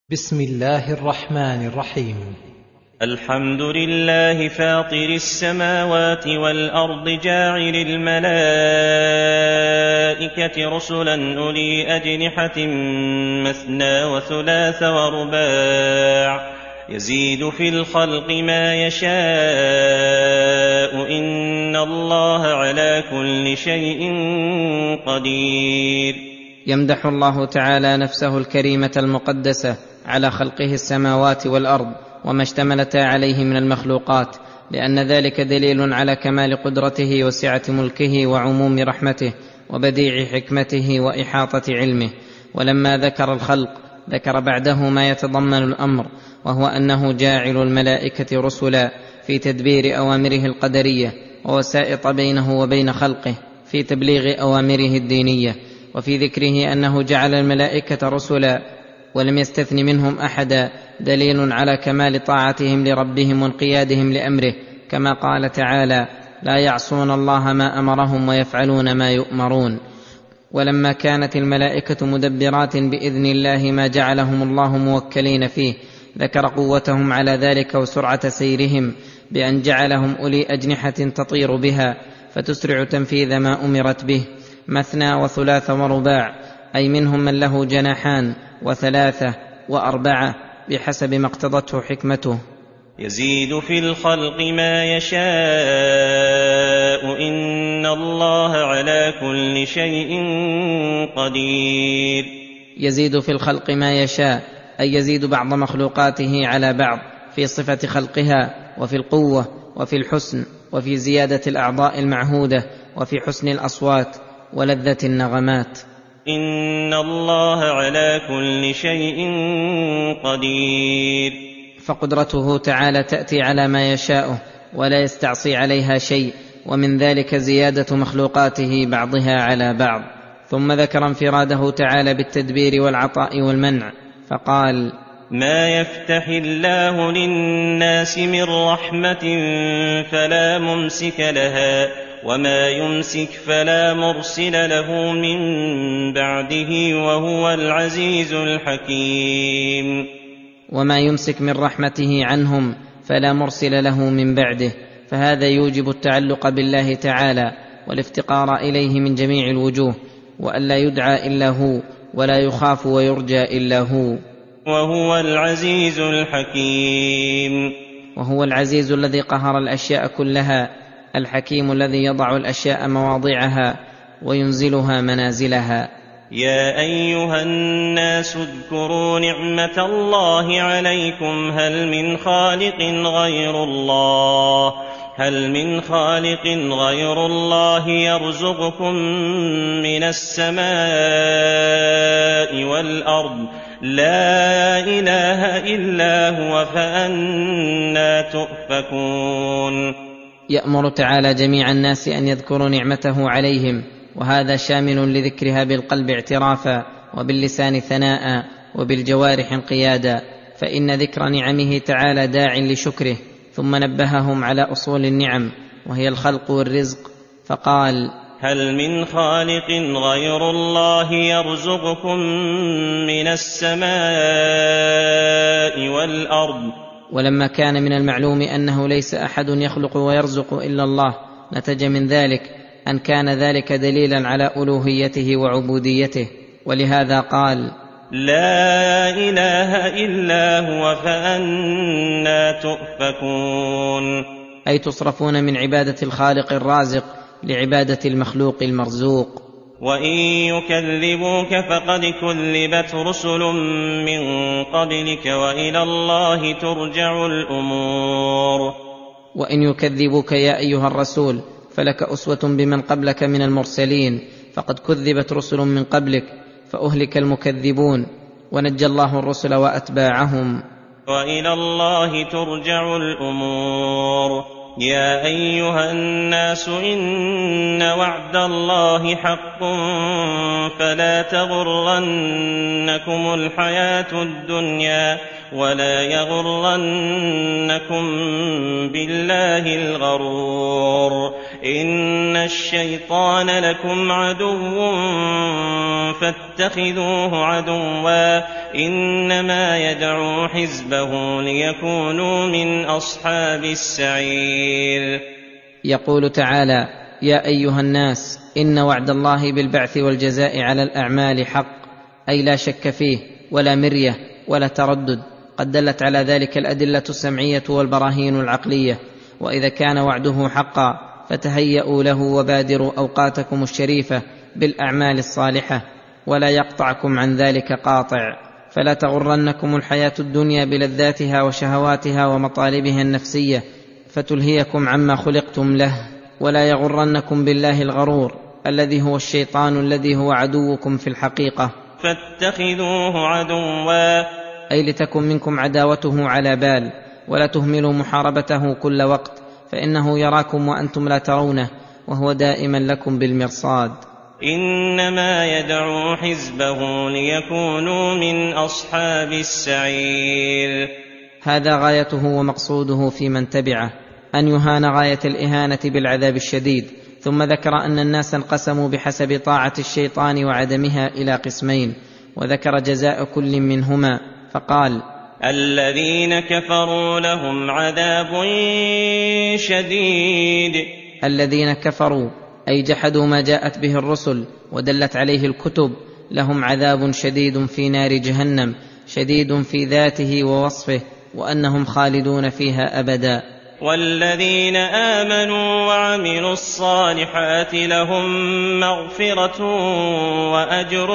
بسم الله الرحمن الرحيم. الحمد لله فاطر السماوات والأرض جاعل الملائكة رسلا أولي أجنحة مثنى وثلاث ورباع يزيد في الخلق ما يشاء إن الله على كل شيء قدير. يمدح الله تعالى نفسه الكريمة المقدسة على خلقه السماوات والأرض وما اشتملتا عليه من المخلوقات، لأن ذلك دليل على كمال قدرته وسعة ملكه وعموم رحمته وبديع حكمته وإحاطة علمه. ولما ذكر الخلق ذكر بعده ما يتضمن الأمر، وهو أنه جاعل الملائكة رسلا في تدبير أوامره القدرية ووسائط بينه وبين خلقه في تبليغ أوامره الدينية. وفي ذكره أنه جعل الملائكة رسلا ولم يستثن منهم أحدا دليل على كمال طاعتهم لربهم وانقيادهم لأمره، كما قال تعالى: لا يعصون الله ما أمرهم ويفعلون ما يؤمرون. ولما كانت الملائكة مدبرات بإذن الله ما جعلهم الله موكلين فيه، ذكر قوتهم على ذلك وسرعة سيرهم بأن جعلهم أولي أجنحة تطير بها فتسرع تنفيذ ما أمرت به، مثنى وثلاث ورباع، أي منهم من له جناحان وثلاثة وأربعة بحسب ما اقتضته حكمته. يزيد في الخلق ما يشاء إن الله على كل شيء قدير. يزيد في الخلق ما يشاء، أي يزيد بعض مخلوقاته على بعض في صفة خلقها وفي القوة وفي الحسن وفي زيادة الأعضاء المعهودة وفي حسن الأصوات ولذة النغمات. إن الله على كل شيء قدير. فقدرته تعالى تأتي على ما يشاء ولا يستعصي عليها شيء، ومن ذلك زيادة مخلوقاته بعضها على بعض. ثم ذكر انفراده تعالى بالتدبير والعطاء والمنع فقال: ما يفتح الله للناس من رحمة فلا ممسك لها وما يمسك فلا مرسل له من بعده وهو العزيز الحكيم. وما يمسك من رحمته عنهم فلا مرسل له من بعده، فهذا يوجب التعلق بالله تعالى والافتقار إليه من جميع الوجوه، وألا يدعى إلا هو ولا يخاف ويرجى إلا هو. وهو العزيز الحكيم. وهو العزيز الذي قهر الأشياء كلها، الحكيم الذي يضع الأشياء مواضعها وينزلها منازلها. يا أيها الناس اذكروا نعمة الله عليكم هل من خالق غير الله يرزقكم من السماء والأرض لا إله إلا هو فأنى تؤفكون. يأمر تعالى جميع الناس أن يذكروا نعمته عليهم، وهذا شامل لذكرها بالقلب اعترافا وباللسان ثناء وبالجوارح انقيادا، فإن ذكر نعمه تعالى داع لشكره. ثم نبههم على أصول النعم وهي الخلق والرزق فقال: هل من خالق غير الله يرزقكم من السماء والأرض. ولما كان من المعلوم أنه ليس أحد يخلق ويرزق إلا الله، نتج من ذلك أن كان ذلك دليلا على ألوهيته وعبوديته، ولهذا قال: لا إله إلا هو فأنى تؤفكون. أي تصرفون من عبادة الخالق الرازق لعبادة المخلوق المرزوق. وإن يكذبوك فقد كذبت رسل من قبلك وإلى الله ترجع الأمور. وإن يكذبوك يا أيها الرسول فلك أسوة بمن قبلك من المرسلين، فقد كذبت رسل من قبلك فأهلك المكذبون ونجى الله الرسل وأتباعهم. وإلى الله ترجع الأمور. يا أيها الناس إن وعد الله حق فلا تغرنكم الحياة الدنيا ولا يغرنكم بالله الغرور إن الشيطان لكم عدو فاتخذوه عدوا إنما يدعو حزبه ليكونوا من أصحاب السعير. يقول تعالى: يا أيها الناس إن وعد الله بالبعث والجزاء على الأعمال حق، أي لا شك فيه ولا مرية ولا تردد، قد دلت على ذلك الأدلة السمعية والبراهين العقلية. وإذا كان وعده حقا فتهيئوا له وبادروا أوقاتكم الشريفة بالأعمال الصالحة، ولا يقطعكم عن ذلك قاطع. فلا تغرنكم الحياة الدنيا بلذاتها وشهواتها ومطالبها النفسية فتلهيكم عما خلقتم له، ولا يغرنكم بالله الغرور الذي هو الشيطان الذي هو عدوكم في الحقيقة. فاتخذوه عدوا، أي لتكن منكم عداوته على بال، ولا تهملوا محاربته كل وقت، فإنه يراكم وأنتم لا ترونه، وهو دائما لكم بالمرصاد. إنما يدعو حزبه ليكونوا من أصحاب السعير. هذا غايته ومقصوده في من تبعه، أن يهان غاية الإهانة بالعذاب الشديد. ثم ذكر أن الناس انقسموا بحسب طاعة الشيطان وعدمها إلى قسمين، وذكر جزاء كل منهما فقال: الذين كفروا لهم عذاب شديد. الذين كفروا أي جحدوا ما جاءت به الرسل ودلت عليه الكتب، لهم عذاب شديد في نار جهنم، شديد في ذاته ووصفه، وأنهم خالدون فيها أبدا. والذين آمنوا وعملوا الصالحات لهم مغفرة وأجر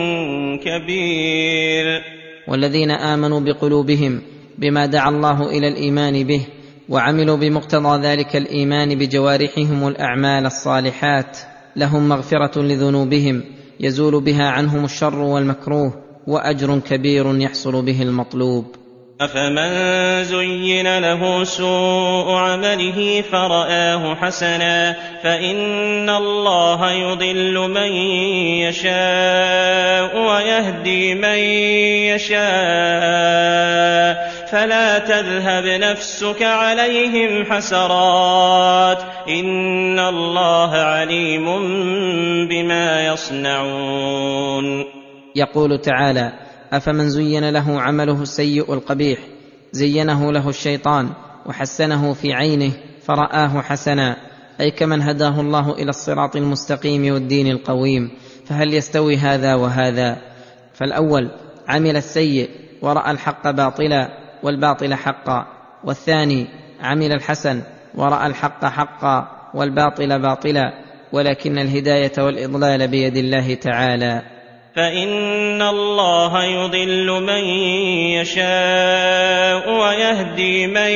كبير. والذين آمنوا بقلوبهم بما دعا الله إلى الإيمان به، وعملوا بمقتضى ذلك الإيمان بجوارحهم الأعمال الصالحات، لهم مغفرة لذنوبهم يزول بها عنهم الشر والمكروه، وأجر كبير يحصل به المطلوب. أفمن زين له سوء عمله فرآه حسنا فإن الله يضل من يشاء ويهدي من يشاء فلا تذهب نفسك عليهم حسرات إن الله عليم بما يصنعون. يقول تعالى: أفمن زين له عمله السيء القبيح زينه له الشيطان وحسنه في عينه فرآه حسنا، أي كمن هداه الله إلى الصراط المستقيم والدين القويم. فهل يستوي هذا وهذا؟ فالأول عمل السيء ورأى الحق باطلا والباطل حقا، والثاني عمل الحسن ورأى الحق حقا والباطل باطلا، ولكن الهداية والإضلال بيد الله تعالى. فإن الله يضل من يشاء ويهدي من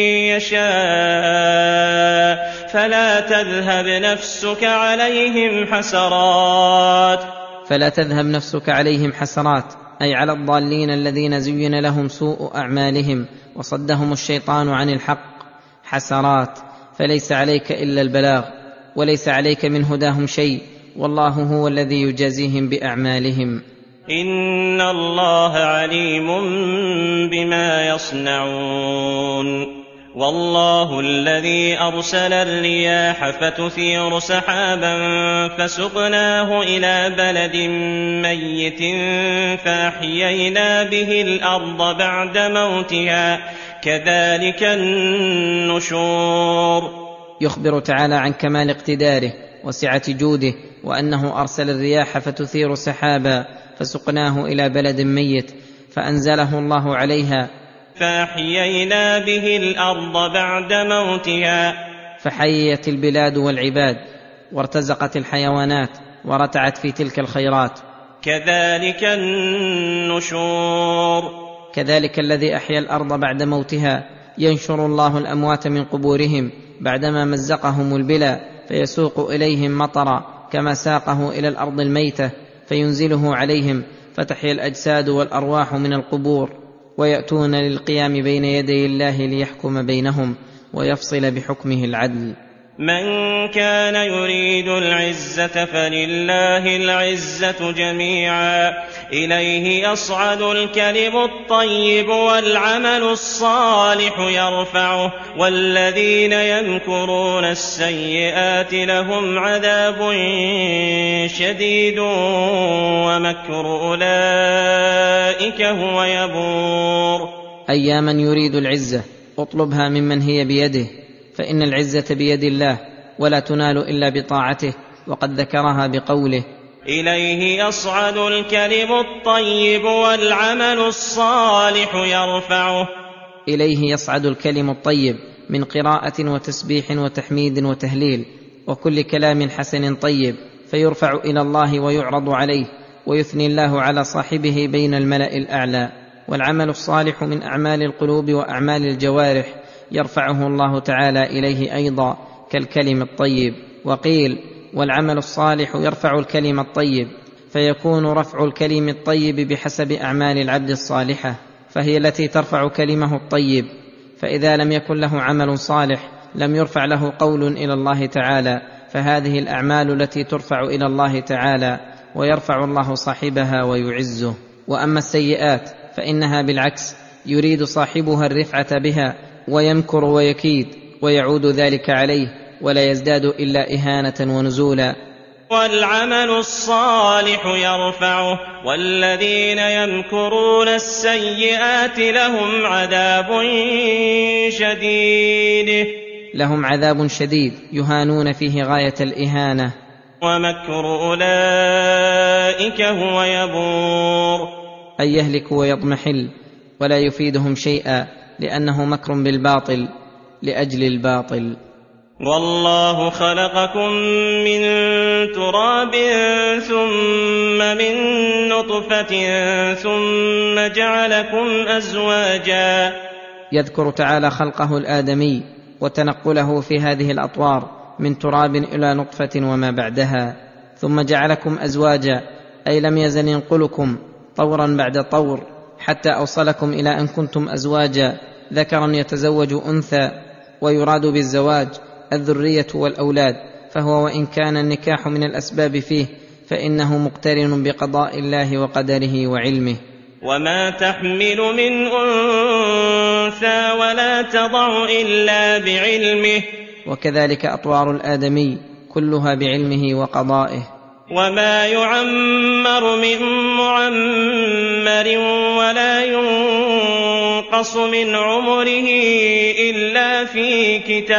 يشاء فلا تذهب نفسك عليهم حسرات. فلا تذهب نفسك عليهم حسرات، أي على الضالين الذين زين لهم سوء أعمالهم وصدهم الشيطان عن الحق حسرات، فليس عليك إلا البلاغ، وليس عليك من هداهم شيء، والله هو الذي يجازيهم بأعمالهم. إن الله عليم بما يصنعون. والله الذي أرسل الرياح فتثير سحابا فسقناه إلى بلد ميت فأحيينا به الأرض بعد موتها كذلك النشور. يخبر تعالى عن كمال اقتداره وسعة جوده، وأنه أرسل الرياح فتثير سحابا فسقناه إلى بلد ميت فأنزله الله عليها فأحيينا به الأرض بعد موتها، فحيت البلاد والعباد وارتزقت الحيوانات ورتعت في تلك الخيرات. كذلك النشور. كذلك الذي أحيا الأرض بعد موتها ينشر الله الأموات من قبورهم بعدما مزقهم البلا، فيسوق إليهم مطرا كما ساقه إلى الأرض الميتة فينزله عليهم، فتحيا الأجساد والأرواح من القبور، ويأتون للقيام بين يدي الله ليحكم بينهم ويفصل بحكمه العدل. من كان يريد العزة فلله العزة جميعا إليه يصعد الكلم الطيب والعمل الصالح يرفعه والذين يمكرون السيئات لهم عذاب شديد ومكر أولئك هو يبور. أي من يريد العزة اطلبها ممن هي بيده، فإن العزة بيد الله ولا تنال إلا بطاعته، وقد ذكرها بقوله إليه يصعد الكلم الطيب والعمل الصالح يرفعه. إليه يصعد الكلم الطيب من قراءة وتسبيح وتحميد وتهليل وكل كلام حسن طيب، فيرفع إلى الله ويعرض عليه، ويثني الله على صاحبه بين الملأ الأعلى. والعمل الصالح من أعمال القلوب وأعمال الجوارح يرفعه الله تعالى إليه أيضا كالكلم الطيب. وقيل والعمل الصالح يرفع الكلم الطيب، فيكون رفع الكلم الطيب بحسب أعمال العبد الصالحة، فهي التي ترفع كلمه الطيب. فإذا لم يكن له عمل صالح لم يرفع له قول إلى الله تعالى، فهذه الأعمال التي ترفع إلى الله تعالى ويرفع الله صاحبها ويعزه. وأما السيئات فإنها بالعكس يريد صاحبها الرفعة بها ويمكر ويكيد، ويعود ذلك عليه ولا يزداد إلا إهانة ونزولا. والعمل الصالح يرفعه والذين يمكرون السيئات لهم عذاب شديد. لهم عذاب شديد يهانون فيه غاية الإهانة. ومكر أولئك هو يبور. أي يهلك ويضمحل ولا يفيدهم شيئا، لأنه مكر بالباطل لأجل الباطل. والله خلقكم من تراب ثم من نطفة ثم جعلكم أزواجا. يذكر تعالى خلقه الآدمي وتنقله في هذه الأطوار من تراب إلى نطفة وما بعدها، ثم جعلكم أزواجا، أي لم يزل ينقلكم طورا بعد طور حتى أوصلكم إلى أن كنتم أزواجا، ذكرا يتزوج أنثى، ويراد بالزواج الذرية والأولاد، فهو وإن كان النكاح من الأسباب فيه فإنه مقترن بقضاء الله وقدره وعلمه. وما تحمل من أنثى ولا تضع إلا بعلمه. وكذلك أطوار الآدمي كلها بعلمه وقضائه. وما يعمر من معمر ولا ينقص من عمره إلا في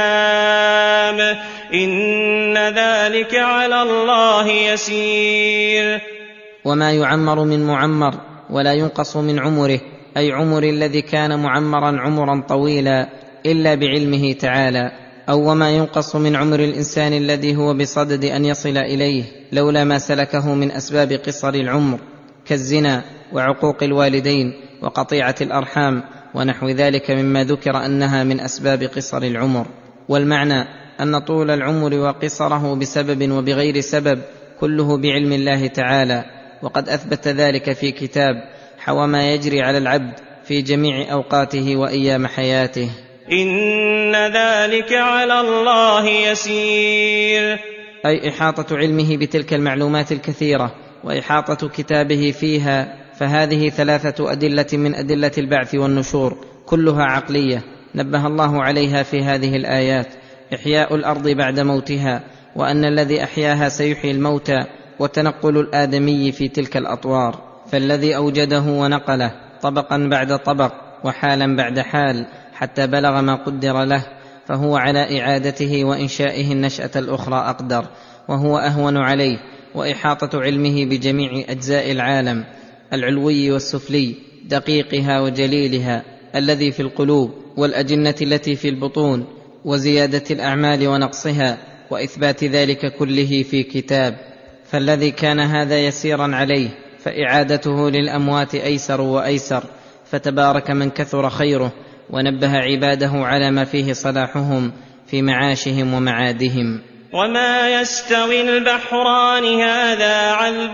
كتاب إن ذلك على الله يسير. وما يعمر من معمر ولا ينقص من عمره، أي عمر الذي كان معمرا عمرا طويلا، إلا بعلمه تعالى. أو وما ينقص من عمر الإنسان الذي هو بصدد أن يصل إليه لولا ما سلكه من أسباب قصر العمر كالزنا وعقوق الوالدين وقطيعة الأرحام ونحو ذلك مما ذكر أنها من أسباب قصر العمر. والمعنى أن طول العمر وقصره بسبب وبغير سبب كله بعلم الله تعالى، وقد أثبت ذلك في كتاب حوى ما يجري على العبد في جميع أوقاته وأيام حياته. إن ذلك على الله يسير. أي إحاطة علمه بتلك المعلومات الكثيرة وإحاطة كتابه فيها، فهذه 3 أدلة من أدلة البعث والنشور كلها عقلية نبه الله عليها في هذه الآيات: إحياء الأرض بعد موتها، وأن الذي أحياها سيحيي الموتى، وتنقل الآدمي في تلك الأطوار، فالذي أوجده ونقله طبقا بعد طبق وحالا بعد حال حتى بلغ ما قدر له، فهو على إعادته وإنشائه النشأة الأخرى أقدر، وهو أهون عليه. وإحاطة علمه بجميع أجزاء العالم العلوي والسفلي، دقيقها وجليلها الذي في القلوب والأجنة التي في البطون، وزيادة الأعمال ونقصها، وإثبات ذلك كله في كتاب. فالذي كان هذا يسيرا عليه فإعادته للأموات أيسر وأيسر، فتبارك من كثر خيره ونبه عباده على ما فيه صلاحهم في معاشهم ومعادهم. وما يستوي البحران هذا عذب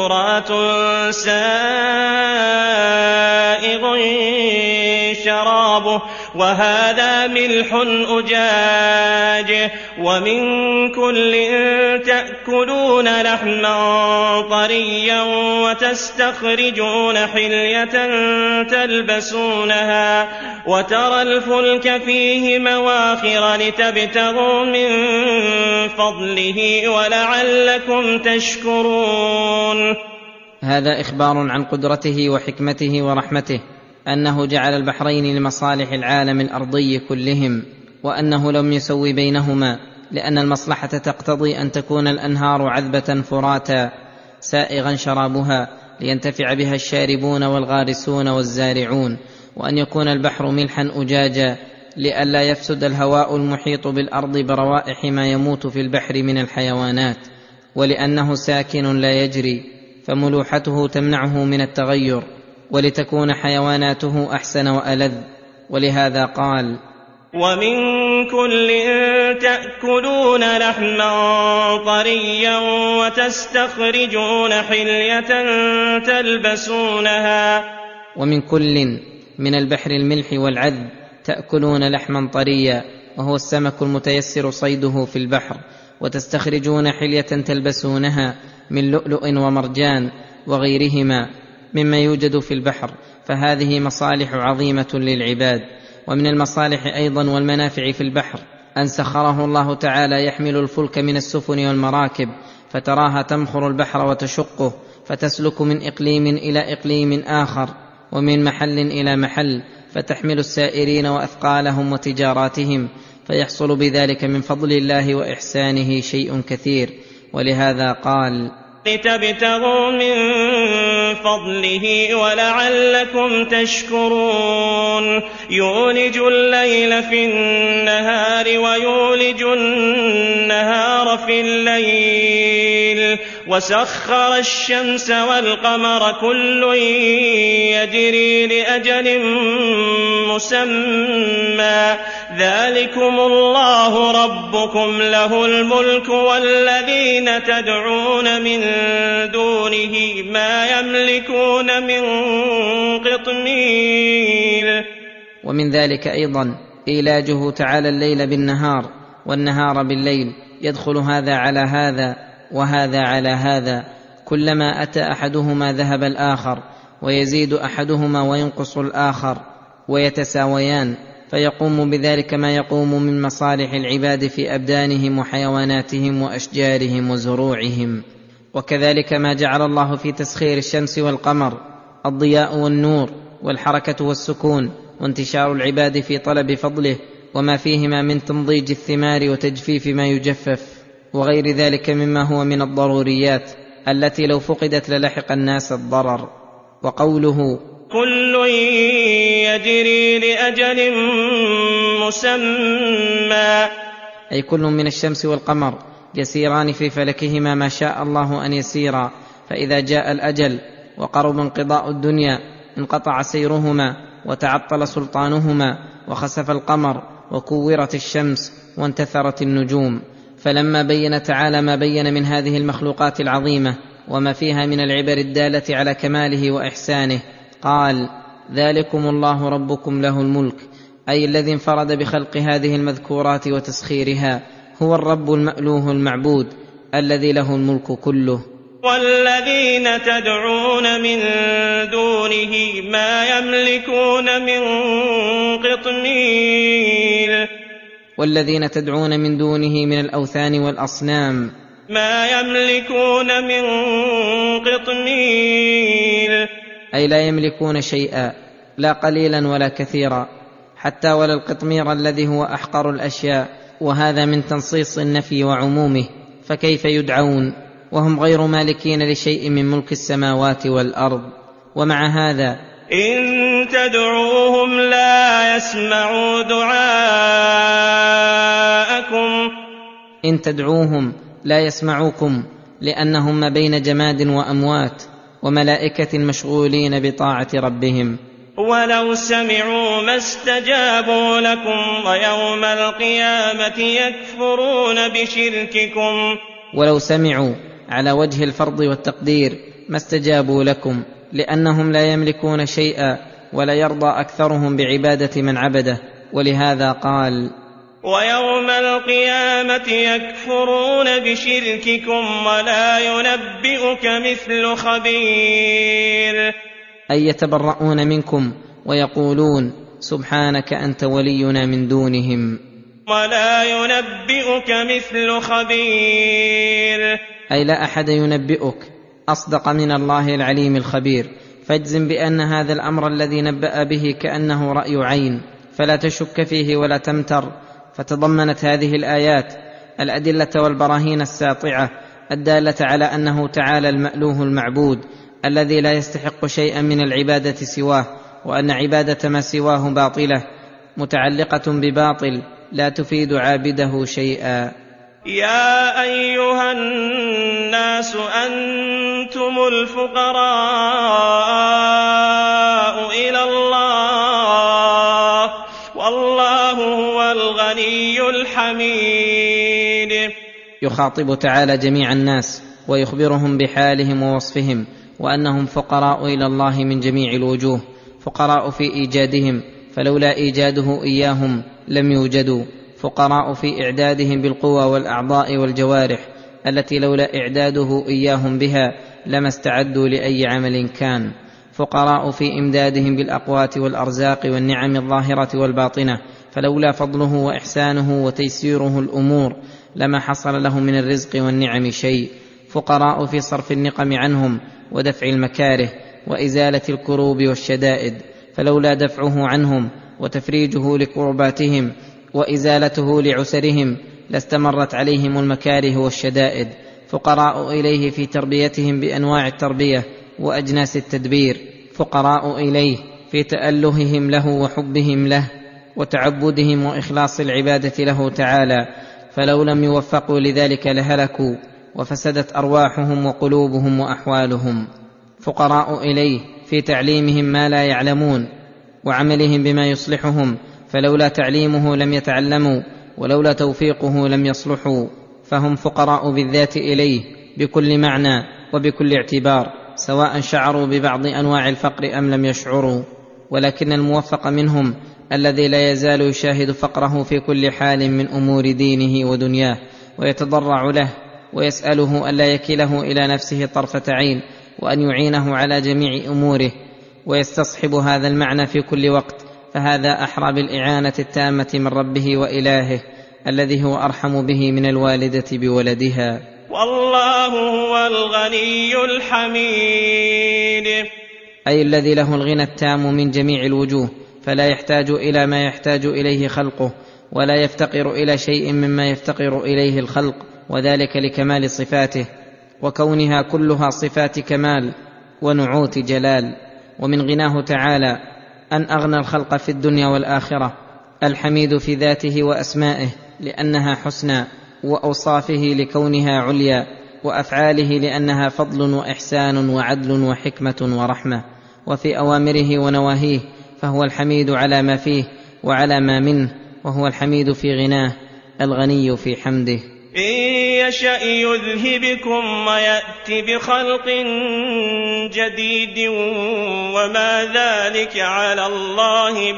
فرات سائغ شرابه شرابه وهذا ملح أجاج ومن كل تأكلون لحما طريا وتستخرجون حلية تلبسونها وترى الفلك فيه مواخر لتبتغوا من فضله ولعلكم تشكرون. هذا إخبار عن قدرته وحكمته ورحمته، أنه جعل البحرين لمصالح العالم الأرضي كلهم، وأنه لم يسوي بينهما، لأن المصلحة تقتضي أن تكون الأنهار عذبة فراتا سائغا شرابها لينتفع بها الشاربون والغارسون والزارعون، وأن يكون البحر ملحا أجاجا لئلا يفسد الهواء المحيط بالأرض بروائح ما يموت في البحر من الحيوانات، ولأنه ساكن لا يجري فملوحته تمنعه من التغير، ولتكون حيواناته أحسن وألذ. ولهذا قال: ومن كل تأكلون لحما طريا وتستخرجون حلية تلبسونها. ومن كل من البحر الملح والعذب تأكلون لحما طريا، وهو السمك المتيسر صيده في البحر، وتستخرجون حلية تلبسونها من لؤلؤ ومرجان وغيرهما مما يوجد في البحر، فهذه مصالح عظيمة للعباد. ومن المصالح أيضا والمنافع في البحر أن سخره الله تعالى يحمل الفلك من السفن والمراكب، فتراها تمخر البحر وتشقه، فتسلك من إقليم إلى إقليم آخر ومن محل إلى محل، فتحمل السائرين وأثقالهم وتجاراتهم، فيحصل بذلك من فضل الله وإحسانه شيء كثير. ولهذا قال: لتبتغوا من فضله ولعلكم تشكرون. يولج الليل في النهار ويولج النهار في الليل وسخر الشمس والقمر كل يجري لأجل مسمى ذلكم الله ربكم له الملك والذين تدعون من دونه ما يملكون من قطمير. ومن ذلك أيضا إيلاجه تعالى الليل بالنهار والنهار بالليل، يدخل هذا على هذا وهذا على هذا، كلما أتى أحدهما ذهب الآخر، ويزيد أحدهما وينقص الآخر ويتساويان، فيقوم بذلك ما يقوم من مصالح العباد في أبدانهم وحيواناتهم وأشجارهم وزروعهم. وكذلك ما جعل الله في تسخير الشمس والقمر الضياء والنور والحركة والسكون وانتشار العباد في طلب فضله، وما فيهما من تنضيج الثمار وتجفيف ما يجفف وغير ذلك مما هو من الضروريات التي لو فقدت للحق الناس الضرر. وقوله: كل يجري لأجل مسمى، أي كل من الشمس والقمر يسيران في فلكهما ما شاء الله أن يسيرا، فإذا جاء الأجل وقرب انقضاء الدنيا انقطع سيرهما وتعطل سلطانهما، وخسف القمر وكورت الشمس وانتثرت النجوم. فلما بين تعالى ما بين من هذه المخلوقات العظيمة وما فيها من العبر الدالة على كماله وإحسانه، قال: ذلكم الله ربكم له الملك، أي الذي انفرد بخلق هذه المذكورات وتسخيرها، هو الرب المألوه المعبود الذي له الملك كله. والذين تدعون من دونه ما يملكون من قطمير. والذين تدعون من دونه من الأوثان والأصنام ما يملكون من قطمير، أي لا يملكون شيئا، لا قليلا ولا كثيرا، حتى ولا القطمير الذي هو أحقر الأشياء، وهذا من تنصيص النفي وعمومه، فكيف يدعون وهم غير مالكين لشيء من ملك السماوات والأرض؟ ومع هذا إن تدعوهم لا يسمعوا دعاءكم. إن تدعوهم لا يسمعوكم، لأنهم ما بين جماد وأموات وملائكة مشغولين بطاعة ربهم. ولو سمعوا ما استجابوا لكم ويوم القيامة يكفرون بشرككم. ولو سمعوا على وجه الفرض والتقدير ما استجابوا لكم، لأنهم لا يملكون شيئا ولا يرضى أكثرهم بعبادة من عبده. ولهذا قال: ويوم القيامة يكفرون بشرككم ولا ينبئك مثل خبير. أي يتبرؤون منكم ويقولون: سبحانك أنت ولينا من دونهم. ولا ينبئك مثل خبير، أي لا أحد ينبئك أصدق من الله العليم الخبير. فاجزم بأن هذا الأمر الذي نبأ به كأنه رأي عين، فلا تشك فيه ولا تمتر. فتضمنت هذه الآيات الأدلة والبراهين الساطعة الدالة على أنه تعالى المألوه المعبود الذي لا يستحق شيئا من العبادة سواه، وأن عبادة ما سواه باطلة متعلقة بباطل لا تفيد عابده شيئا. يا أيها الناس أنتم الفقراء إلى الله والله هو الغني الحميد. يخاطب تعالى جميع الناس ويخبرهم بحالهم ووصفهم، وأنهم فقراء إلى الله من جميع الوجوه، فقراء في إيجادهم فلولا إيجاده إياهم لم يوجدوا، فقراء في إعدادهم بالقوى والأعضاء والجوارح التي لولا إعداده إياهم بها لما استعدوا لأي عمل كان، فقراء في إمدادهم بالأقوات والأرزاق والنعم الظاهرة والباطنة فلولا فضله وإحسانه وتيسيره الأمور لما حصل لهم من الرزق والنعم شيء، فقراء في صرف النقم عنهم ودفع المكاره وإزالة الكروب والشدائد فلولا دفعه عنهم وتفريجه لكرباتهم وإزالته لعسرهم لاستمرت عليهم المكاره والشدائد، فقراء إليه في تربيتهم بأنواع التربية وأجناس التدبير، فقراء إليه في تألههم له وحبهم له وتعبدهم وإخلاص العبادة له تعالى، فلو لم يوفقوا لذلك لهلكوا وفسدت أرواحهم وقلوبهم وأحوالهم، فقراء إليه في تعليمهم ما لا يعلمون وعملهم بما يصلحهم، فلولا تعليمه لم يتعلموا ولولا توفيقه لم يصلحوا، فهم فقراء بالذات إليه بكل معنى وبكل اعتبار، سواء شعروا ببعض أنواع الفقر أم لم يشعروا. ولكن الموفق منهم الذي لا يزال يشاهد فقره في كل حال من أمور دينه ودنياه ويتضرع له ويسأله ألا يكله إلى نفسه طرفة عين وأن يعينه على جميع أموره، ويستصحب هذا المعنى في كل وقت، فهذا أحرى بالإعانة التامة من ربه وإلهه الذي هو أرحم به من الوالدة بولدها. والله هو الغني الحميد، أي الذي له الغنى التام من جميع الوجوه، فلا يحتاج إلى ما يحتاج إليه خلقه ولا يفتقر إلى شيء مما يفتقر إليه الخلق، وذلك لكمال صفاته وكونها كلها صفات كمال ونعوت جلال. ومن غناه تعالى أن أغنى الخلق في الدنيا والآخرة، الحميد في ذاته وأسمائه لأنها حسنى، وأوصافه لكونها عليا، وأفعاله لأنها فضل وإحسان وعدل وحكمة ورحمة، وفي أوامره ونواهيه فهو الحميد على ما فيه وعلى ما منه، وهو الحميد في غناه الغني في حمده. إن يشأ يذهبكم ويأت بخلق جديد وما ذلك على الله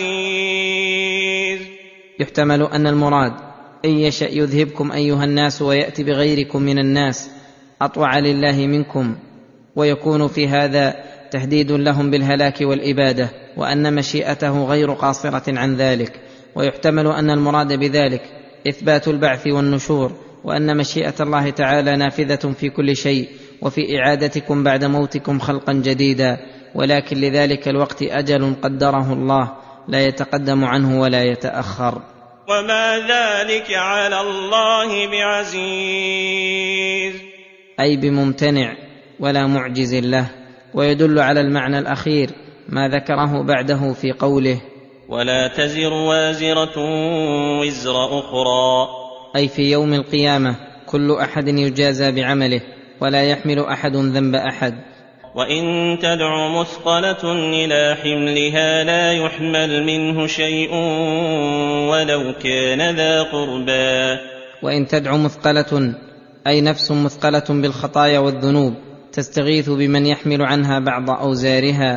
بعزيز. يحتمل أن المراد إن يشأ يذهبكم أيها الناس ويأتي بغيركم من الناس أطوع لله منكم، ويكون في هذا تهديد لهم بالهلاك والإبادة، وأن مشيئته غير قاصرة عن ذلك. ويحتمل أن المراد بذلك إثبات البعث والنشور، وأن مشيئة الله تعالى نافذة في كل شيء، وفي إعادتكم بعد موتكم خلقا جديدا، ولكن لذلك الوقت أجل قدره الله لا يتقدم عنه ولا يتأخر. وما ذلك على الله بعزيز، أي بممتنع ولا معجز له. ويدل على المعنى الأخير ما ذكره بعده في قوله: ولا تزر وازرة وزر أخرى، أي في يوم القيامة كل أحد يجازى بعمله ولا يحمل أحد ذنب أحد. وإن تدع مثقلة إلى حملها لا يحمل منه شيء ولو كان ذا قربى. وإن تدع مثقلة أي نفس مثقلة بالخطايا والذنوب تستغيث بمن يحمل عنها بعض أوزارها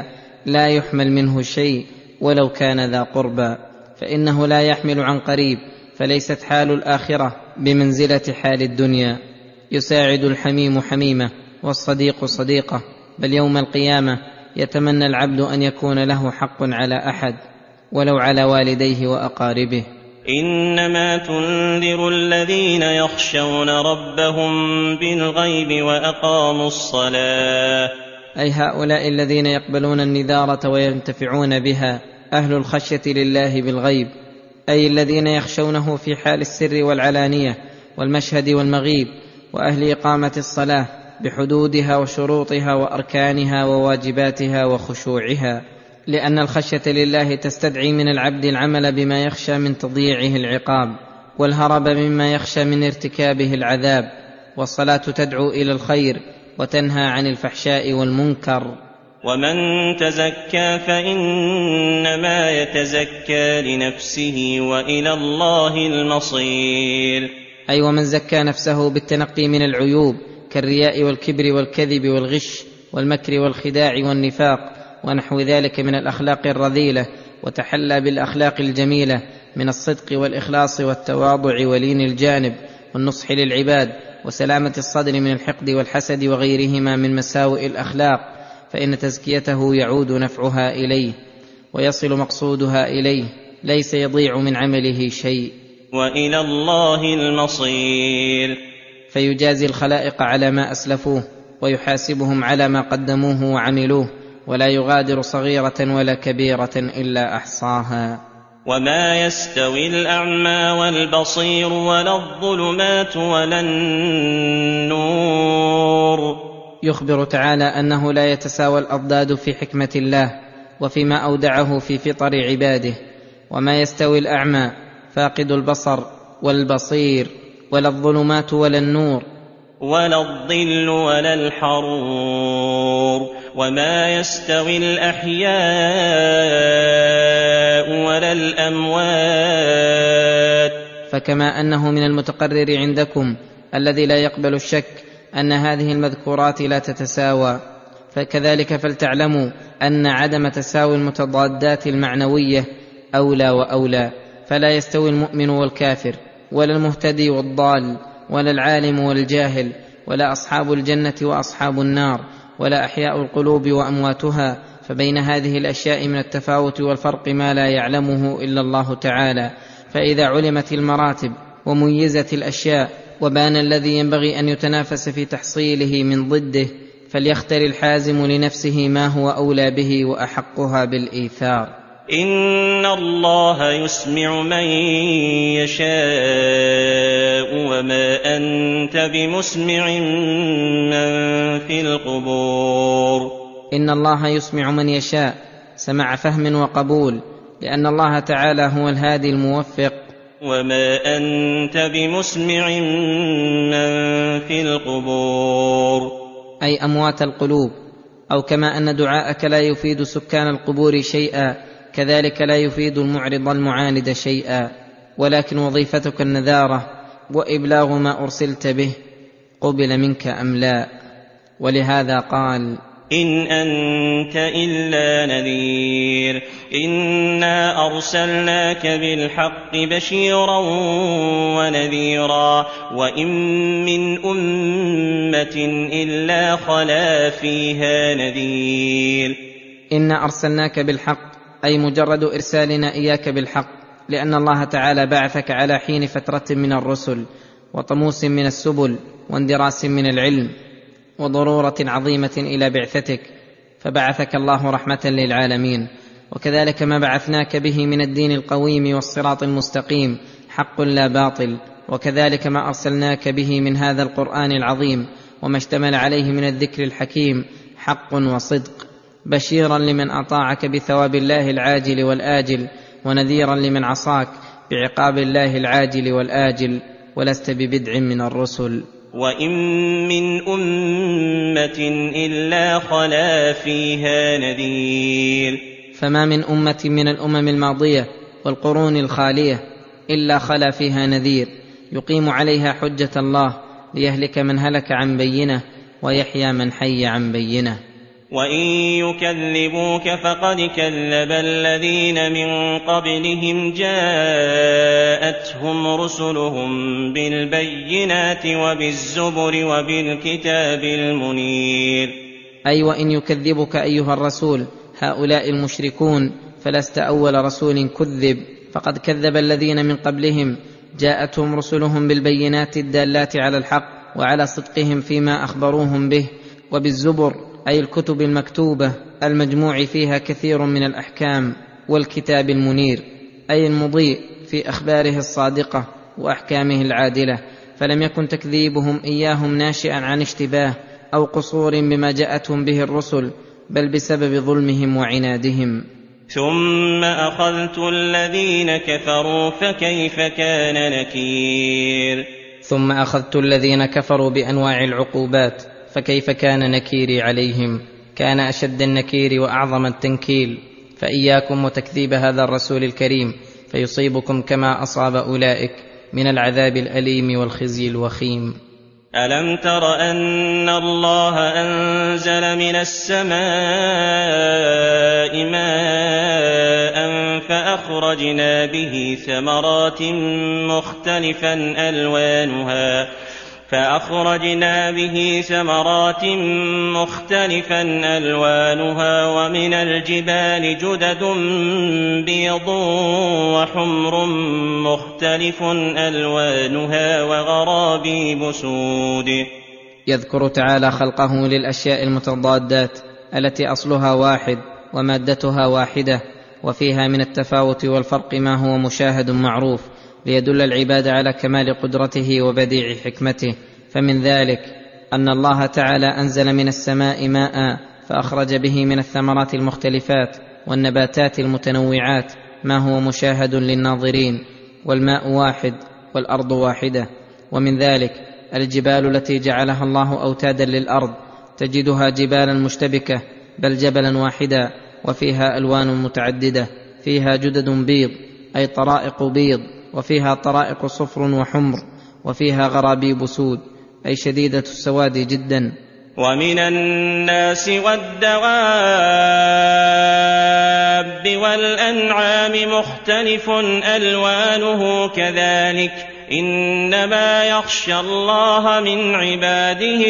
لا يحمل منه شيء ولو كان ذا قربى، فإنه لا يحمل عن قريب، فليست حال الآخرة بمنزلة حال الدنيا. يساعد الحميم حميمه والصديق صديقه، بل يوم القيامة يتمنى العبد أن يكون له حق على أحد ولو على والديه وأقاربه. إنما تنذر الذين يخشون ربهم بالغيب وأقاموا الصلاة، أي هؤلاء الذين يقبلون النذارة وينتفعون بها، أهل الخشية لله بالغيب، أي الذين يخشونه في حال السر والعلانية والمشهد والمغيب، وأهل إقامة الصلاة بحدودها وشروطها وأركانها وواجباتها وخشوعها، لأن الخشية لله تستدعي من العبد العمل بما يخشى من تضييعه العقاب، والهرب مما يخشى من ارتكابه العذاب. والصلاة تدعو إلى الخير وتنهى عن الفحشاء والمنكر. ومن تزكى فإنما يتزكى لنفسه وإلى الله المصير، أي ومن زكى نفسه بالتنقي من العيوب كالرياء والكبر والكذب والغش والمكر والخداع والنفاق ونحو ذلك من الأخلاق الرذيلة، وتحلى بالأخلاق الجميلة من الصدق والإخلاص والتواضع ولين الجانب والنصح للعباد وسلامة الصدر من الحقد والحسد وغيرهما من مساوئ الأخلاق، فإن تزكيته يعود نفعها إليه ويصل مقصودها إليه، ليس يضيع من عمله شيء. وإلى الله المصير، فيجازي الخلائق على ما أسلفوه ويحاسبهم على ما قدموه وعملوه، ولا يغادر صغيرة ولا كبيرة إلا أحصاها. وما يستوي الأعمى والبصير ولا الظلمات ولا النور. يخبر تعالى أنه لا يتساوى الأضداد في حكمة الله وفيما أودعه في فطر عباده. وما يستوي الأعمى فاقد البصر والبصير، ولا الظلمات ولا النور، ولا الظل ولا الحرور. وما يستوي الأحياء ولا الأموات. فكما أنه من المتقرر عندكم الذي لا يقبل الشك أن هذه المذكورات لا تتساوى، فكذلك فلتعلموا أن عدم تساوي المتضادات المعنوية أولى وأولى. فلا يستوي المؤمن والكافر، ولا المهتدي والضال، ولا العالم والجاهل، ولا أصحاب الجنة وأصحاب النار، ولا أحياء القلوب وأمواتها. فبين هذه الأشياء من التفاوت والفرق ما لا يعلمه إلا الله تعالى. فإذا علمت المراتب وميزت الأشياء وبان الذي ينبغي أن يتنافس في تحصيله من ضده، فليختر الحازم لنفسه ما هو أولى به وأحقها بالإيثار. إن الله يسمع من يشاء وما أنت بمسمع من في القبور. إن الله يسمع من يشاء سمع فهم وقبول، لأن الله تعالى هو الهادي الموفق. وما أنت بمسمع من في القبور، أي أموات القلوب. أو كما أن دعاءك لا يفيد سكان القبور شيئا، كذلك لا يفيد المعرض المعاند شيئا، ولكن وظيفتك النذارة وإبلاغ ما أرسلت به، قبل منك أم لا. ولهذا قال: إن أنت إلا نذير. إنا أرسلناك بالحق بشيرا ونذيرا، وإن من أمة إلا خلا فيها نذير. إنا أرسلناك بالحق، أي مجرد إرسالنا إياك بالحق، لأن الله تعالى بعثك على حين فترة من الرسل وطموس من السبل واندراس من العلم وضرورة عظيمة إلى بعثتك، فبعثك الله رحمة للعالمين. وكذلك ما بعثناك به من الدين القويم والصراط المستقيم حق لا باطل، وكذلك ما أرسلناك به من هذا القرآن العظيم وما اشتمل عليه من الذكر الحكيم حق وصدق، بشيرا لمن أطاعك بثواب الله العاجل والآجل، ونذيرا لمن عصاك بعقاب الله العاجل والآجل، ولست ببدع من الرسل. وإن من أمة إلا خلا فيها نذير. فما من أمة من الأمم الماضية والقرون الخالية إلا خلا فيها نذير يقيم عليها حجة الله، ليهلك من هلك عن بينه ويحيى من حي عن بينه. وإن يكذبوك فقد كذب الذين من قبلهم جاءتهم رسلهم بالبينات وبالزبر وبالكتاب المنير. أي وإن يكذبك أيها الرسول هؤلاء المشركون فلست أول رسول كذب، فقد كذب الذين من قبلهم جاءتهم رسلهم بالبينات الدالات على الحق وعلى صدقهم فيما أخبروهم به، وبالزبر أي الكتب المكتوبة المجموع فيها كثير من الأحكام، والكتاب المنير أي المضيء في أخباره الصادقة وأحكامه العادلة، فلم يكن تكذيبهم إياهم ناشئا عن اشتباه أو قصور بما جاءتهم به الرسل، بل بسبب ظلمهم وعنادهم. ثم أخذت الذين كفروا فكيف كان نكير. ثم أخذت الذين كفروا بأنواع العقوبات فكيف كان نكيري عليهم، كان أشد النكير وأعظم التنكيل. فإياكم وتكذيب هذا الرسول الكريم فيصيبكم كما أصاب أولئك من العذاب الأليم والخزي الوخيم. ألم تر أن الله أنزل من السماء ماء فأخرجنا به ثمرات مختلفا ألوانها ومن الجبال جدد بيض وحمر مختلف ألوانها وغرابيب سود. يذكر تعالى خلقه للأشياء المتضادات التي أصلها واحد ومادتها واحدة، وفيها من التفاوت والفرق ما هو مشاهد معروف، ليدل العباد على كمال قدرته وبديع حكمته. فمن ذلك أن الله تعالى أنزل من السماء ماء فأخرج به من الثمرات المختلفات والنباتات المتنوعات ما هو مشاهد للناظرين، والماء واحد والأرض واحدة. ومن ذلك الجبال التي جعلها الله أوتادا للأرض، تجدها جبالا مشتبكة بل جبلا واحدا، وفيها ألوان متعددة، فيها جدد بيض أي طرائق بيض، وفيها طرائق صفر وحمر، وفيها غرابيب سود أي شديدة السواد جدا. ومن الناس والدواب والأنعام مختلف ألوانه كذلك، إنما يخشى الله من عباده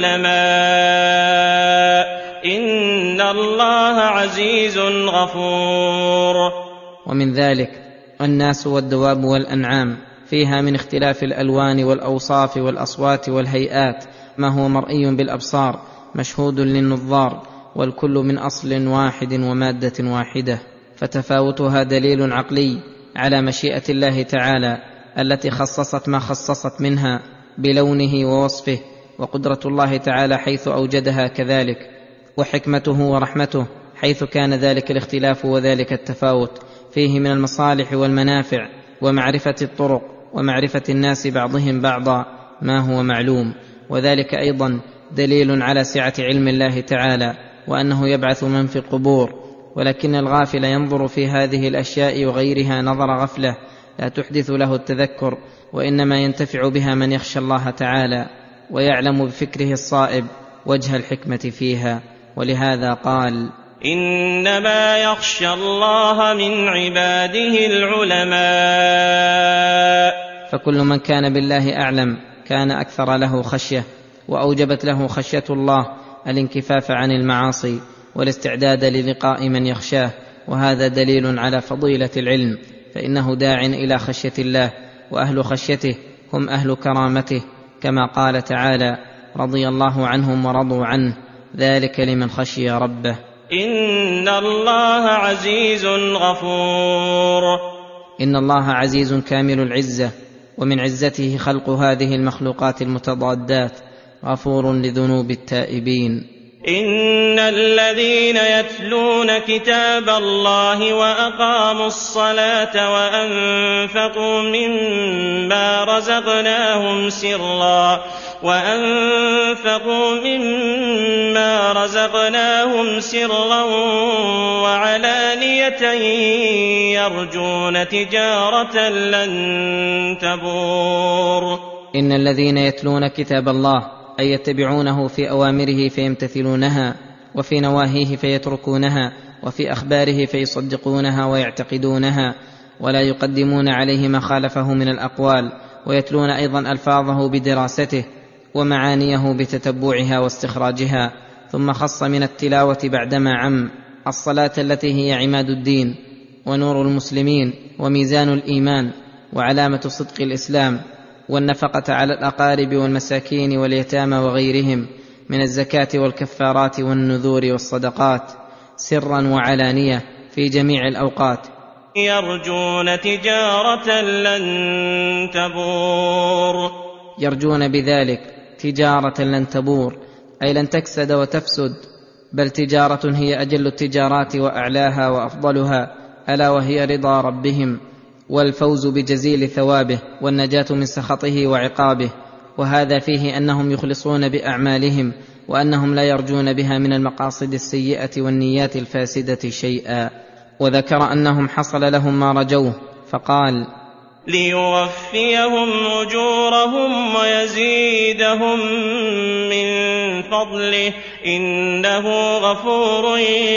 العلماء، إن الله عزيز غفور. ومن ذلك الناس والدواب والأنعام، فيها من اختلاف الألوان والأوصاف والأصوات والهيئات ما هو مرئي بالأبصار مشهود للنظار، والكل من أصل واحد ومادة واحدة، فتفاوتها دليل عقلي على مشيئة الله تعالى التي خصصت ما خصصت منها بلونه ووصفه، وقدرة الله تعالى حيث أوجدها كذلك، وحكمته ورحمته حيث كان ذلك الاختلاف وذلك التفاوت، فيه من المصالح والمنافع ومعرفة الطرق ومعرفة الناس بعضهم بعضا ما هو معلوم. وذلك أيضا دليل على سعة علم الله تعالى، وأنه يبعث من في القبور، ولكن الغافل ينظر في هذه الأشياء وغيرها نظر غفلة لا تحدث له التذكر، وإنما ينتفع بها من يخشى الله تعالى ويعلم بفكره الصائب وجه الحكمة فيها. ولهذا قال: إنما يخشى الله من عباده العلماء. فكل من كان بالله أعلم كان أكثر له خشية، وأوجبت له خشية الله الانكفاف عن المعاصي والاستعداد للقاء من يخشاه، وهذا دليل على فضيلة العلم، فإنه داع إلى خشية الله، وأهل خشيته هم أهل كرامته، كما قال تعالى: رضي الله عنهم ورضوا عنه، ذلك لمن خشي ربه. إن الله عزيز غفور. إن الله عزيز كامل العزة، ومن عزته خلق هذه المخلوقات المتضادات، غفور لذنوب التائبين. إن الذين يتلون كتاب الله وأقاموا الصلاة وأنفقوا مما رزقناهم سرا وعلانية يرجون تجارة لن تبور. إن الذين يتلون كتاب الله أي يتبعونه في أوامره فيمتثلونها، وفي نواهيه فيتركونها، وفي أخباره فيصدقونها ويعتقدونها، ولا يقدمون عليه ما خالفه من الأقوال، ويتلون أيضا ألفاظه بدراسته ومعانيه بتتبعها واستخراجها. ثم خص من التلاوة بعدما عم الصلاة التي هي عماد الدين ونور المسلمين وميزان الإيمان وعلامة صدق الإسلام، والنفقة على الأقارب والمساكين واليتامى وغيرهم من الزكاة والكفارات والنذور والصدقات سرا وعلانية في جميع الأوقات. يرجون تجارة لن تبور. يرجون بذلك تجارة لن تبور، أي لن تكسد وتفسد، بل تجارة هي أجل التجارات وأعلاها وأفضلها، ألا وهي رضا ربهم والفوز بجزيل ثوابه والنجاة من سخطه وعقابه. وهذا فيه أنهم يخلصون بأعمالهم، وأنهم لا يرجون بها من المقاصد السيئة والنيات الفاسدة شيئا. وذكر أنهم حصل لهم ما رجوه فقال: ليوفيهم أجورهم ويزيدهم من فضله إنه غفور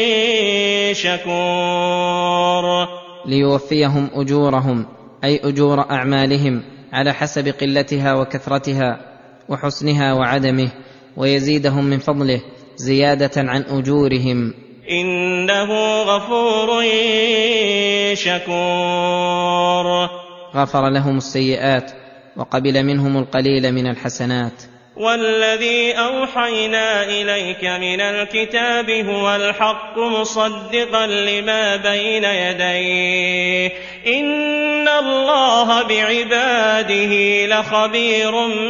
شكور. ليوفيهم أجورهم أي أجور أعمالهم على حسب قلتها وكثرتها وحسنها وعدمه، ويزيدهم من فضله زيادة عن أجورهم، إنه غفور شكور. غفر لهم السيئات وقبل منهم القليل من الحسنات. والذي أوحينا إليك من الكتاب هو الحق مصدقا لما بين يديه إن الله بعباده لخبير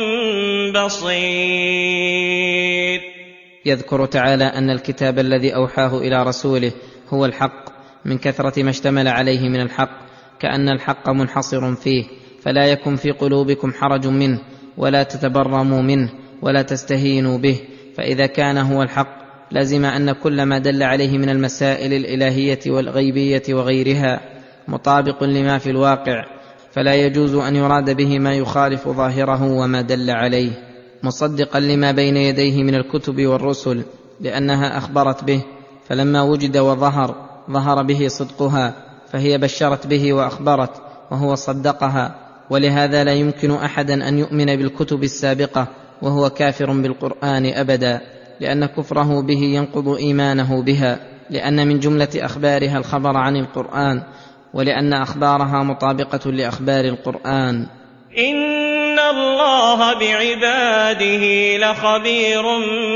بصير. يذكر تعالى أن الكتاب الذي أوحاه إلى رسوله هو الحق من كثرة ما اشتمل عليه من الحق، كأن الحق منحصر فيه، فلا يكن في قلوبكم حرج منه، ولا تتبرموا منه، ولا تستهينوا به. فإذا كان هو الحق لزم أن كل ما دل عليه من المسائل الإلهية والغيبية وغيرها مطابق لما في الواقع، فلا يجوز أن يراد به ما يخالف ظاهره وما دل عليه، مصدقا لما بين يديه من الكتب والرسل، لأنها أخبرت به، فلما وجد ظهر به صدقها، فهي بشرت به وأخبرت، وهو صدقها. ولهذا لا يمكن أحدا أن يؤمن بالكتب السابقة وهو كافر بالقرآن أبدا، لأن كفره به ينقض إيمانه بها، لأن من جملة أخبارها الخبر عن القرآن، ولأن أخبارها مطابقة لأخبار القرآن. إن الله بعباده لخبير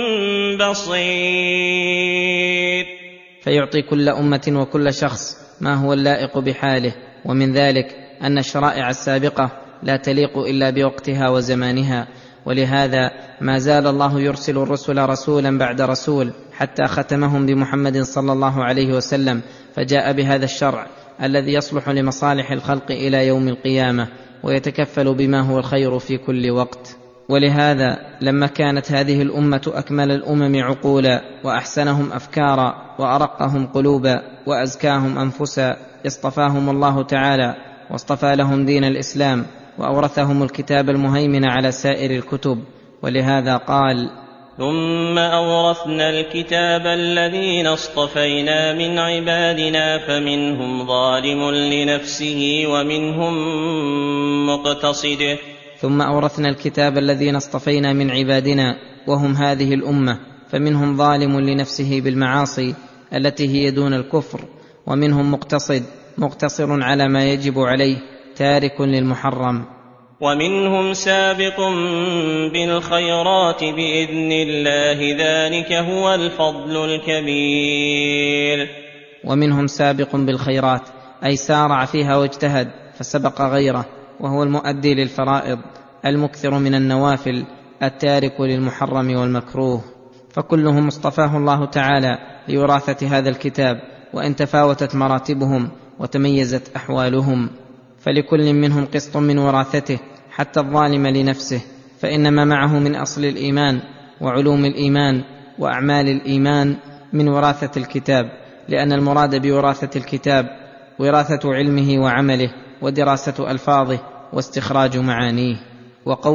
بصير. فيعطي كل أمة وكل شخص ما هو اللائق بحاله، ومن ذلك أن الشرائع السابقة لا تليق إلا بوقتها وزمانها، ولهذا ما زال الله يرسل الرسل رسولا بعد رسول حتى ختمهم بمحمد صلى الله عليه وسلم، فجاء بهذا الشرع الذي يصلح لمصالح الخلق إلى يوم القيامة، ويتكفل بما هو الخير في كل وقت. ولهذا لما كانت هذه الأمة أكمل الأمم عقولا وأحسنهم أفكارا وأرقهم قلوبا وأزكاهم أنفسا، اصطفاهم الله تعالى واصطفى لهم دين الإسلام، وأورثهم الكتاب المهيمن على سائر الكتب. ولهذا قال: ثم أورثنا الكتاب الذين اصطفينا من عبادنا فمنهم ظالم لنفسه ومنهم مقتصد. ثم أورثنا الكتاب الذين اصطفينا من عبادنا، وهم هذه الأمة، فمنهم ظالم لنفسه بالمعاصي التي هي دون الكفر، ومنهم مقتصر على ما يجب عليه تارك للمحرم، ومنهم سابق بالخيرات بإذن الله ذلك هو الفضل الكبير. ومنهم سابق بالخيرات أي سارع فيها واجتهد فسبق غيره، وهو المؤدي للفرائض المكثر من النوافل التارك للمحرم والمكروه، فكلهم اصطفاه الله تعالى لوراثة هذا الكتاب، وإن تفاوتت مراتبهم وتميزت أحوالهم، فلكل منهم قسط من وراثته، حتى الظالم لنفسه، فإن ما معه من أصل الإيمان وعلوم الإيمان وأعمال الإيمان من وراثة الكتاب، لأن المراد بوراثة الكتاب وراثة علمه وعمله ودراسة ألفاظه واستخراج معانيه.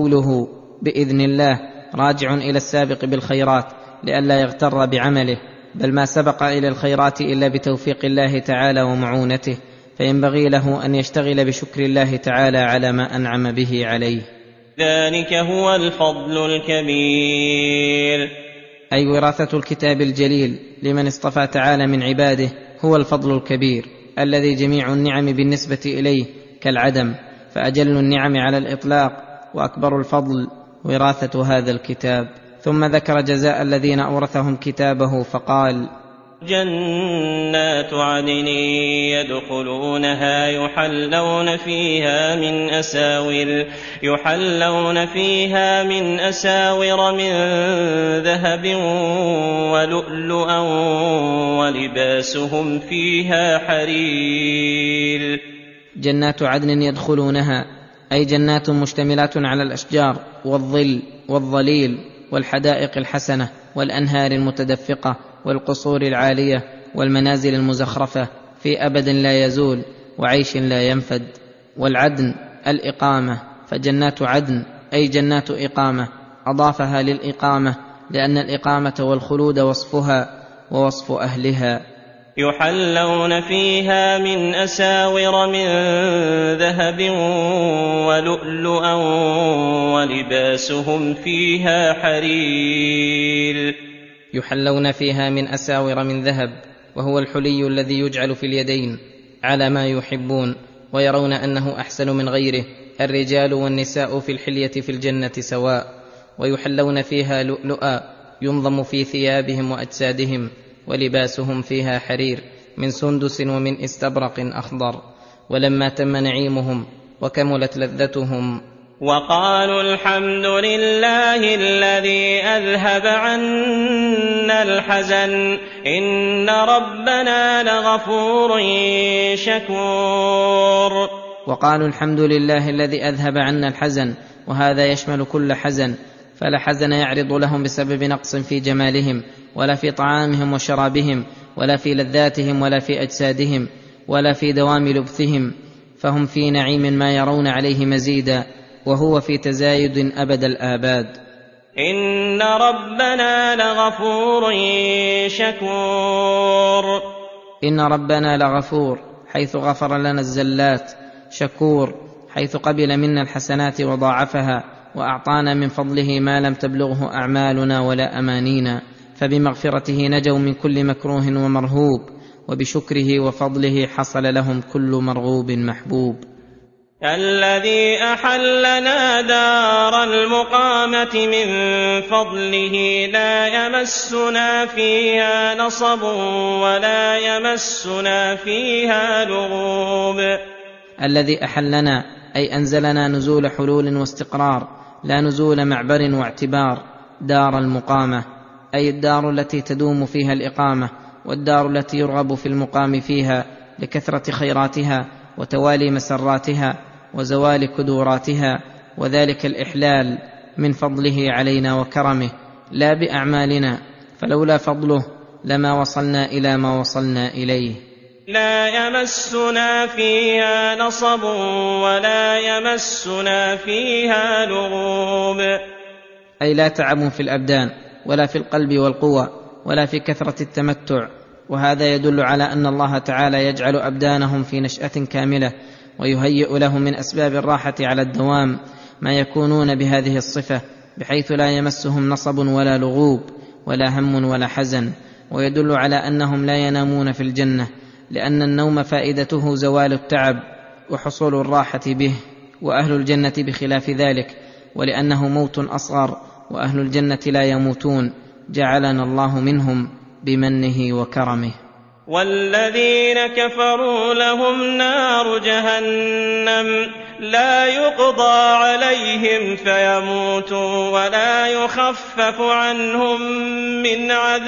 وقوله بإذن الله راجع إلى السابق بالخيرات لئلا يغتر بعمله، بل ما سبق إلى الخيرات إلا بتوفيق الله تعالى ومعونته، فينبغي له أن يشتغل بشكر الله تعالى على ما أنعم به عليه. ذلك هو الفضل الكبير. أي وراثة الكتاب الجليل لمن اصطفى تعالى من عباده هو الفضل الكبير، الذي جميع النعم بالنسبة إليه كالعدم، فأجل النعم على الإطلاق وأكبر الفضل وراثة هذا الكتاب. ثم ذكر جزاء الذين أورثهم كتابه فقال: جنات عدن يدخلونها يحلون فيها من أساور من ذهب ولؤلؤا ولباسهم فيها حرير. جنات عدن يدخلونها أي جنات مشتملات على الأشجار والظل والظليل والحدائق الحسنة والأنهار المتدفقة والقصور العالية والمنازل المزخرفة في أبد لا يزول وعيش لا ينفد. والعدن الإقامة، فجنات عدن أي جنات إقامة، أضافها للإقامة لأن الإقامة والخلود وصفها ووصف أهلها. يحلون فيها من أساور من ذهب ولؤلؤا ولباسهم فيها حرير. يحلون فيها من أساور من ذهب، وهو الحلي الذي يجعل في اليدين على ما يحبون، ويرون أنه أحسن من غيره. الرجال والنساء في الحلية في الجنة سواء. ويحلون فيها لؤلؤا ينظم في ثيابهم وأجسادهم، ولباسهم فيها حرير من سندس ومن استبرق أخضر. ولما تم نعيمهم وكملت لذتهم وقالوا الحمد لله الذي أذهب عنا الحزن إن ربنا لغفور شكور. وقالوا الحمد لله الذي أذهب عنا الحزن، وهذا يشمل كل حزن، فلا حزن يعرض لهم بسبب نقص في جمالهم ولا في طعامهم وشرابهم ولا في لذاتهم ولا في أجسادهم ولا في دوام لبثهم، فهم في نعيم ما يرون عليه مزيدا، وهو في تزايد أبد الآباد. إن ربنا لغفور شكور. إن ربنا لغفور حيث غفر لنا الزلات، شكور حيث قبل منا الحسنات وضاعفها وأعطانا من فضله ما لم تبلغه أعمالنا ولا أمانينا، فبمغفرته نجوا من كل مكروه ومرهوب، وبشكره وفضله حصل لهم كل مرغوب محبوب. الذي أحلنا دار المقامة من فضله لا يمسنا فيها نصب ولا يمسنا فيها لغوب. الذي أحلنا أي أنزلنا نزول حلول واستقرار، لا نزول معبر واعتبار. دار المقامة أي الدار التي تدوم فيها الإقامة، والدار التي يرغب في المقام فيها لكثرة خيراتها وتوالي مسراتها وزوال كدوراتها، وذلك الإحلال من فضله علينا وكرمه لا بأعمالنا، فلولا فضله لما وصلنا إلى ما وصلنا إليه. لا يمسنا فيها نصب ولا يمسنا فيها لغوب. أي لا تعب في الأبدان ولا في القلب والقوى ولا في كثرة التمتع، وهذا يدل على أن الله تعالى يجعل أبدانهم في نشأة كاملة، ويهيئ لهم من أسباب الراحة على الدوام ما يكونون بهذه الصفة، بحيث لا يمسهم نصب ولا لغوب ولا هم ولا حزن. ويدل على أنهم لا ينامون في الجنة، لأن النوم فائدته زوال التعب وحصول الراحة به، وأهل الجنة بخلاف ذلك، ولأنه موت أصغر، وأهل الجنة لا يموتون، جعلنا الله منهم بمنه وكرمه. والذين كفروا لهم نار جهنم لا يقضى عليهم فيموتوا ولا يخفف عنهم من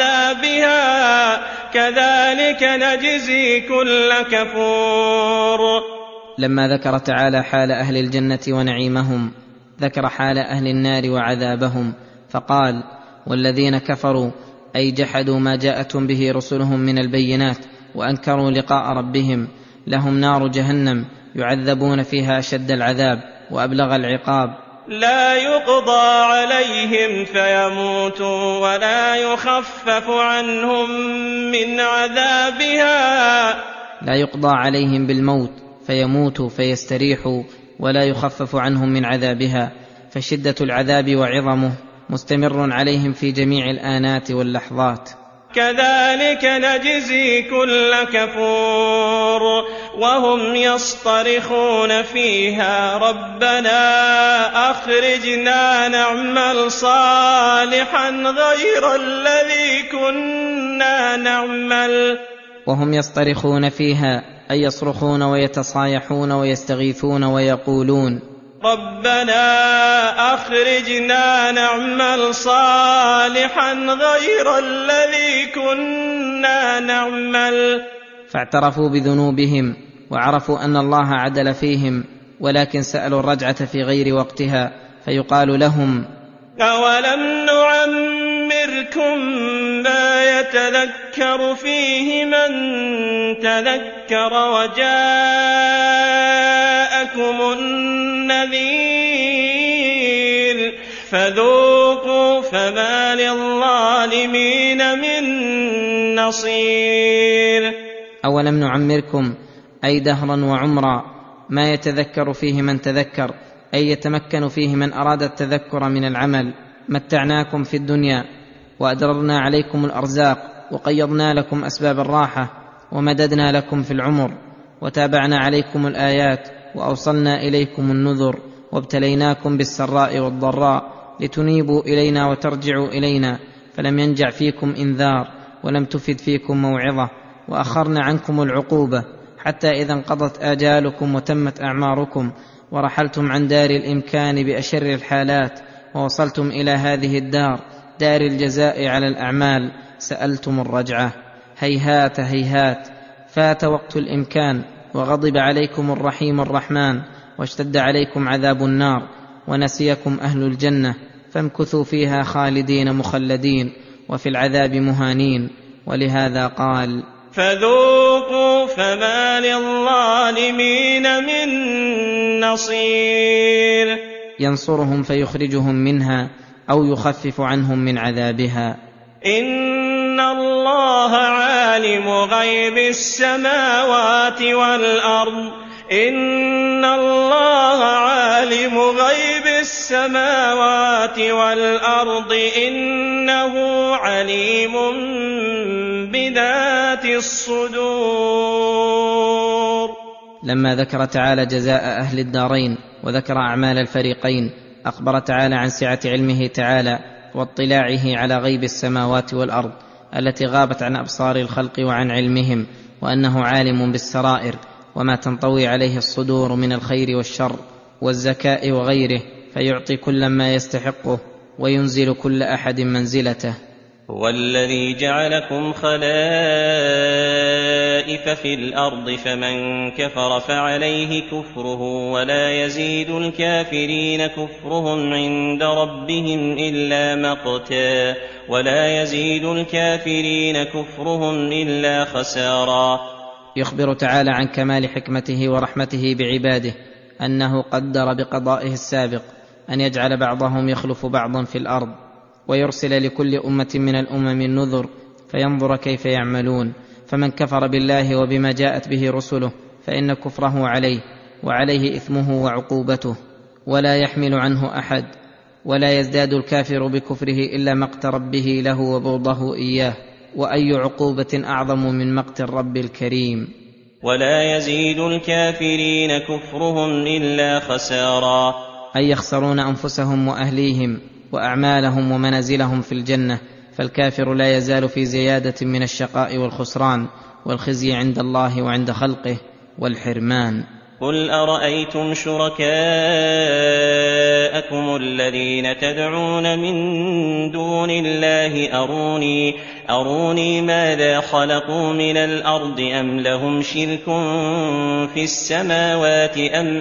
عذابها كذلك نجزي كل كفور. لما ذكر تعالى حال أهل الجنة ونعيمهم، ذكر حال أهل النار وعذابهم، فقال: والذين كفروا أي جحدوا ما جاءتهم به رسلهم من البينات وأنكروا لقاء ربهم، لهم نار جهنم يعذبون فيها أشد العذاب وأبلغ العقاب، لا يقضى عليهم فيموتوا ولا يخفف عنهم من عذابها. لا يقضى عليهم بالموت فيموتوا فيستريحوا ولا يخفف عنهم من عذابها، فشدة العذاب وعظمه مستمر عليهم في جميع الآنات واللحظات. كذلك نجزي كل كفور وهم يصطرخون فيها ربنا أخرجنا نعمل صالحا غير الذي كنا نعمل. وهم يصطرخون فيها أي يصرخون ويتصايحون ويستغيثون ويقولون ربنا أخرجنا نعمل صالحا غير الذي كنا نعمل. فاعترفوا بذنوبهم وعرفوا أن الله عدل فيهم، ولكن سألوا الرجعة في غير وقتها، فيقال لهم أولم نعمركم ما يتذكر فيه من تذكر وجاءكم النذير فذوقوا فما للظالمين من نصير. أولم نعمركم أي دهرا وعمرا ما يتذكر فيه من تذكر، أي يتمكن فيه من أراد التذكر من العمل. متعناكم في الدنيا وأدررنا عليكم الأرزاق وقيضنا لكم أسباب الراحة ومددنا لكم في العمر وتابعنا عليكم الآيات وأوصلنا إليكم النذر وابتليناكم بالسراء والضراء لتنيبوا إلينا وترجعوا إلينا، فلم ينجع فيكم إنذار ولم تفد فيكم موعظة، وأخرنا عنكم العقوبة حتى إذا انقضت آجالكم وتمت أعماركم ورحلتم عن دار الإمكان بأشر الحالات ووصلتم إلى هذه الدار دار الجزاء على الأعمال سألتم الرجعة. هيهات هيهات، فات وقت الإمكان وغضب عليكم الرحيم الرحمن واشتد عليكم عذاب النار ونسيكم أهل الجنة، فامكثوا فيها خالدين مخلدين وفي العذاب مهانين. ولهذا قال فذوقوا فما للظالمين من نصير. ينصرهم فيخرجهم منها أو يخفف عنهم من عذابها. إن الله عالم غيب السماوات والأرض إن الله عالم غيب السماوات والأرض إنه عليم بذات الصدور. لما ذكر تعالى جزاء أهل الدارين وذكر أعمال الفريقين، أخبر تعالى عن سعة علمه تعالى واطلاعه على غيب السماوات والأرض التي غابت عن أبصار الخلق وعن علمهم، وأنه عالم بالسرائر وما تنطوي عليه الصدور من الخير والشر والزكاء وغيره، فيعطي كل ما يستحقه وينزل كل أحد منزلته. هو الذي جعلكم خلائف في الأرض فمن كفر فعليه كفره ولا يزيد الكافرين كفرهم عند ربهم إلا مقتا ولا يزيد الكافرين كفرهم إلا خسارا. يخبر تعالى عن كمال حكمته ورحمته بعباده أنه قدر بقضائه السابق أن يجعل بعضهم يخلف بعضا في الأرض ويرسل لكل أمة من الأمم النذر فينظر كيف يعملون. فمن كفر بالله وبما جاءت به رسله فإن كفره عليه وعليه إثمه وعقوبته ولا يحمل عنه أحد، ولا يزداد الكافر بكفره إلا مقت ربه له وبغضه إياه، وأي عقوبة أعظم من مقت الرب الكريم. ولا يزيد الكافرين كفرهم إلا خسارا، أي يخسرون أنفسهم وأهليهم وأعمالهم ومنازلهم في الجنة. فالكافر لا يزال في زيادة من الشقاء والخسران والخزي عند الله وعند خلقه والحرمان. قل أرأيتم شركاءكم الذين تدعون من دون الله أروني ماذا خلقوا من الأرض أم لهم شرك في السماوات أم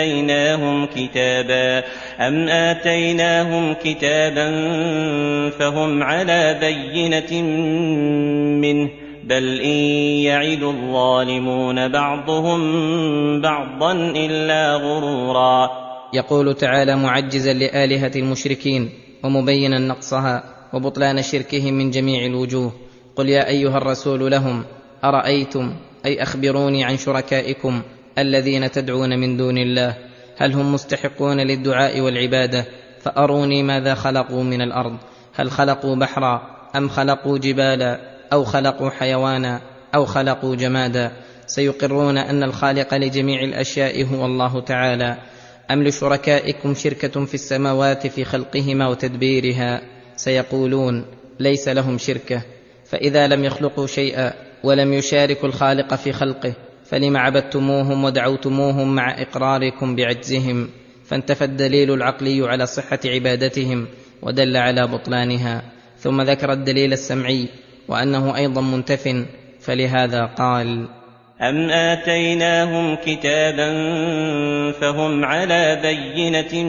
آتيناهم كتابا فهم على بينة منه بل إن يعد الظالمون بعضهم بعضا إلا غرورا. يقول تعالى معجزا لآلهة المشركين ومبينا نقصها وبطلان شركهم من جميع الوجوه: قل يا أيها الرسول لهم أرأيتم، أي أخبروني عن شركائكم الذين تدعون من دون الله، هل هم مستحقون للدعاء والعبادة؟ فأروني ماذا خلقوا من الأرض، هل خلقوا بحرا أم خلقوا جبالا أو خلقوا حيوانا أو خلقوا جمادا؟ سيقرون أن الخالق لجميع الأشياء هو الله تعالى. أم لشركائكم شركة في السماوات في خلقهما وتدبيرها؟ سيقولون ليس لهم شركة. فإذا لم يخلقوا شيئا ولم يشاركوا الخالق في خلقه فلم عبدتموهم ودعوتموهم مع إقراركم بعجزهم؟ فانتفى الدليل العقلي على صحة عبادتهم ودل على بطلانها، ثم ذكر الدليل السمعي وأنه أيضا منتف، فلهذا قال: أم آتيناهم كتابا فهم على بينة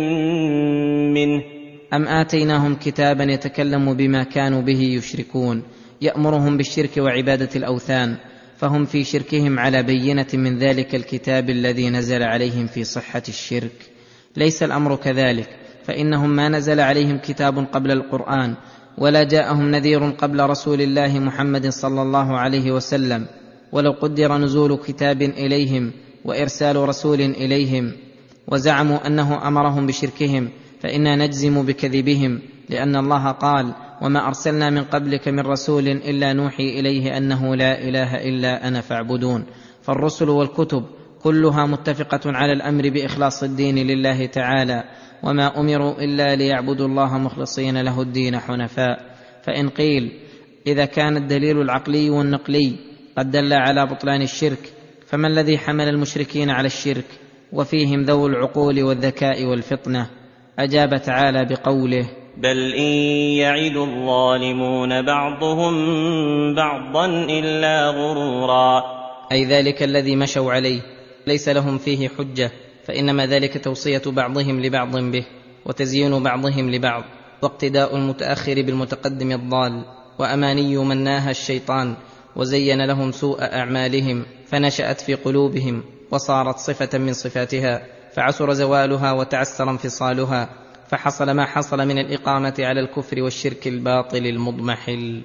منه. أم آتيناهم كتابا يتكلم بما كانوا به يشركون، يأمرهم بالشرك وعبادة الأوثان، فهم في شركهم على بينة من ذلك الكتاب الذي نزل عليهم في صحة الشرك. ليس الأمر كذلك، فإنهم ما نزل عليهم كتاب قبل القرآن، ولا جاءهم نذير قبل رسول الله محمد صلى الله عليه وسلم. ولو قدر نزول كتاب إليهم وإرسال رسول إليهم وزعموا أنه أمرهم بشركهم فإنا نجزم بكذبهم، لأن الله قال: وما أرسلنا من قبلك من رسول إلا نوحي إليه أنه لا إله إلا أنا فاعبدون. فالرسل والكتب كلها متفقة على الأمر بإخلاص الدين لله تعالى، وما أمروا إلا ليعبدوا الله مخلصين له الدين حنفاء. فإن قيل إذا كان الدليل العقلي والنقلي قد دل على بطلان الشرك، فما الذي حمل المشركين على الشرك وفيهم ذو العقول والذكاء والفطنة؟ أجاب تعالى بقوله: بل إن يعد الظالمون بعضهم بعضا إلا غرورا. أي ذلك الذي مشوا عليه ليس لهم فيه حجة، فإنما ذلك توصية بعضهم لبعض به، وتزيين بعضهم لبعض، واقتداء المتأخر بالمتقدم الضال، وأماني من ناهى الشيطان وزين لهم سوء أعمالهم فنشأت في قلوبهم وصارت صفة من صفاتها، فعسر زوالها وتعسر انفصالها، فحصل ما حصل من الإقامة على الكفر والشرك الباطل المضمحل.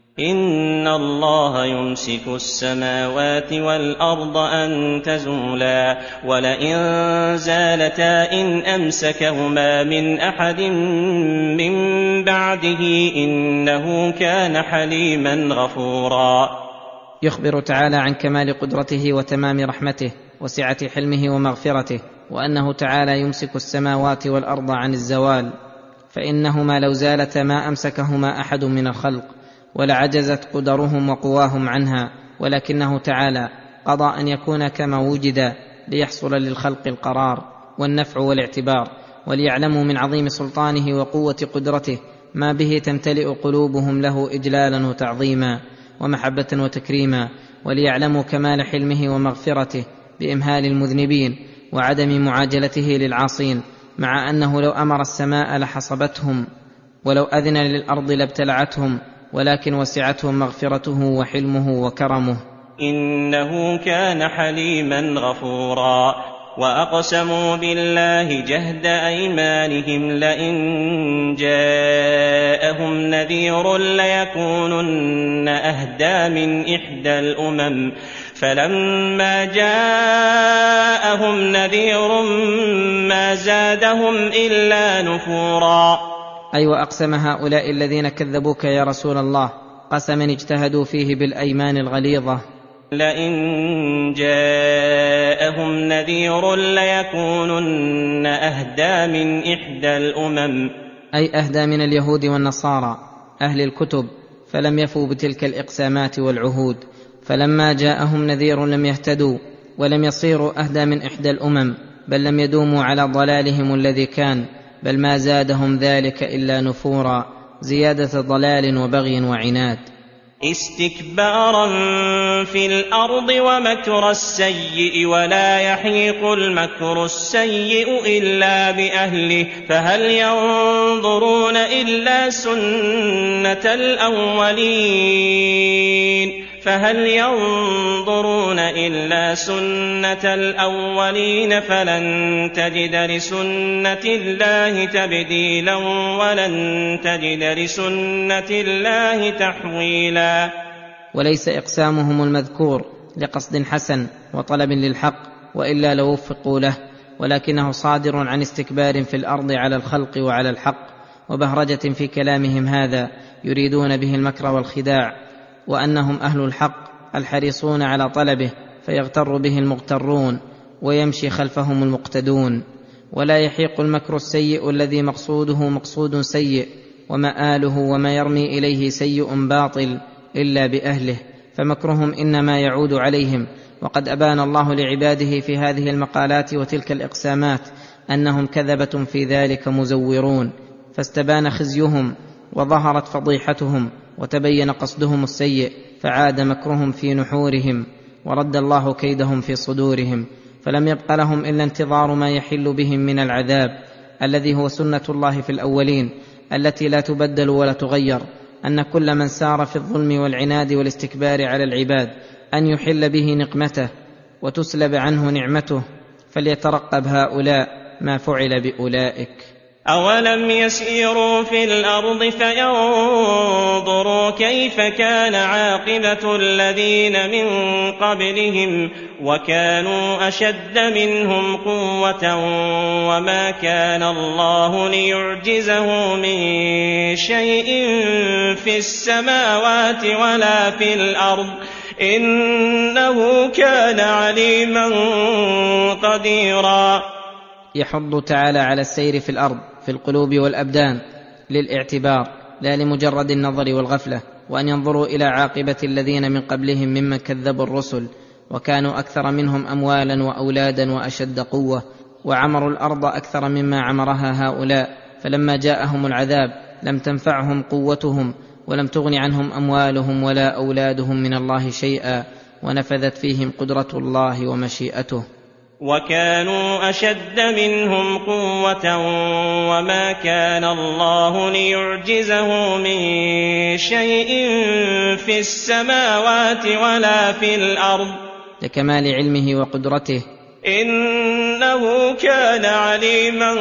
إن الله يمسك السماوات والأرض أن تزولا، ولئن زالتا إن أمسكهما من أحد من بعده إنه كان حليما غفورا. يخبر تعالى عن كمال قدرته وتمام رحمته وسعة حلمه ومغفرته، وأنه تعالى يمسك السماوات والأرض عن الزوال، فإنهما لو زالتا ما أمسكهما أحد من الخلق، ولعجزت قدرهم وقواهم عنها، ولكنه تعالى قضى أن يكون كما وجد ليحصل للخلق القرار والنفع والاعتبار، وليعلموا من عظيم سلطانه وقوة قدرته ما به تمتلئ قلوبهم له إجلالا وتعظيما ومحبة وتكريما، وليعلموا كمال حلمه ومغفرته بإمهال المذنبين وعدم معاجلته للعاصين، مع أنه لو أمر السماء لحصبتهم، ولو أذن للأرض لابتلعتهم، ولكن وسعتهم مغفرته وحلمه وكرمه. إنه كان حليما غفورا. وأقسموا بالله جهد أيمانهم لئن جاءهم نذير ليكونن أهدى من إحدى الأمم، فلما جاءهم نذير ما زادهم إلا نفورا. أي وأقسم هؤلاء الذين كذبوك يا رسول الله قسما اجتهدوا فيه بالأيمان الغليظة: لئن جاءهم نذير ليكونن أهدى من إحدى الأمم، أي أهدى من اليهود والنصارى أهل الكتب، فلم يفوا بتلك الإقسامات والعهود، فلما جاءهم نذير لم يهتدوا ولم يصيروا أهدى من إحدى الأمم، بل لم يدوموا على ضلالهم الذي كان، بل ما زادهم ذلك إلا نفورا، زيادة ضلال وبغي وعناد. استكبارا في الأرض ومكر السيء، ولا يحيق المكر السيء إلا بأهله، فهل ينظرون إلا سنة الأولين، فهل ينظرون إلا سنة الأولين فلن تجد لسنة الله تبديلا ولن تجد لسنة الله تحويلا. وليس إقسامهم المذكور لقصد حسن وطلب للحق وإلا لوفقوا له، ولكنه صادر عن استكبار في الأرض على الخلق وعلى الحق، وبهرجة في كلامهم هذا يريدون به المكر والخداع، وأنهم أهل الحق الحريصون على طلبه فيغتر به المغترون ويمشي خلفهم المقتدون. ولا يحيق المكر السيء الذي مقصوده مقصود سيء ومآله وما يرمي إليه سيء باطل إلا بأهله، فمكرهم إنما يعود عليهم. وقد أبان الله لعباده في هذه المقالات وتلك الإقسامات أنهم كذبة في ذلك مزورون، فاستبان خزيهم وظهرت فضيحتهم وتبين قصدهم السيء، فعاد مكرهم في نحورهم ورد الله كيدهم في صدورهم، فلم يبق لهم إلا انتظار ما يحل بهم من العذاب الذي هو سنة الله في الأولين التي لا تبدل ولا تغير، أن كل من سار في الظلم والعناد والاستكبار على العباد أن يحل به نقمته وتسلب عنه نعمته، فليترقب هؤلاء ما فعل بأولئك. أولم يسيروا في الأرض فينظروا كيف كان عاقبة الذين من قبلهم وكانوا أشد منهم قوة وما كان الله ليعجزه من شيء في السماوات ولا في الأرض إنه كان عليما قديرا. يحض تعالى على السير في الأرض في القلوب والأبدان للاعتبار لا لمجرد النظر والغفلة، وأن ينظروا إلى عاقبة الذين من قبلهم ممن كذبوا الرسل وكانوا أكثر منهم أموالا وأولادا وأشد قوة، وعمروا الأرض أكثر مما عمرها هؤلاء، فلما جاءهم العذاب لم تنفعهم قوتهم ولم تغن عنهم أموالهم ولا أولادهم من الله شيئا، ونفذت فيهم قدرة الله ومشيئته. وكانوا أشد منهم قوة وما كان الله ليعجزه من شيء في السماوات ولا في الأرض لكمال علمه وقدرته إنه كان عليما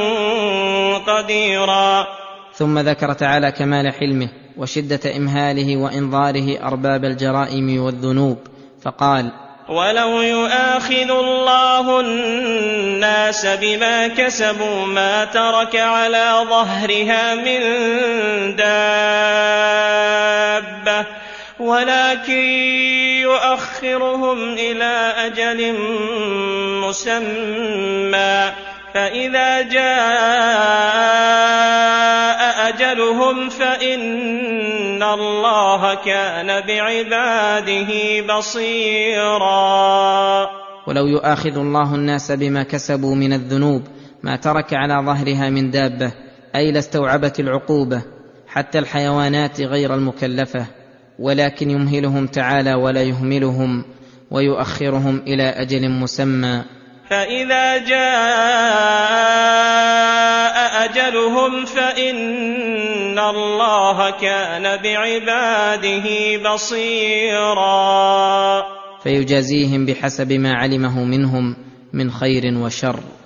قديرا. ثم ذكر تعالى كمال حلمه وشدة إمهاله وإنظاره أرباب الجرائم والذنوب، فقال: ولو يؤاخذ الله الناس بما كسبوا ما ترك على ظهرها من دابة ولكن يؤخرهم إلى أجل مسمى فإذا جاء أجلهم فإن الله كان بعباده بصيرا. ولو يؤاخذ الله الناس بما كسبوا من الذنوب ما ترك على ظهرها من دابة، أي لاستوعبت العقوبة حتى الحيوانات غير المكلفة، ولكن يمهلهم تعالى ولا يهملهم ويؤخرهم إلى أجل مسمى، فإذا جاء أجلهم فإن الله كان بعباده بصيرا، فيجازيهم بحسب ما علمه منهم من خير وشر.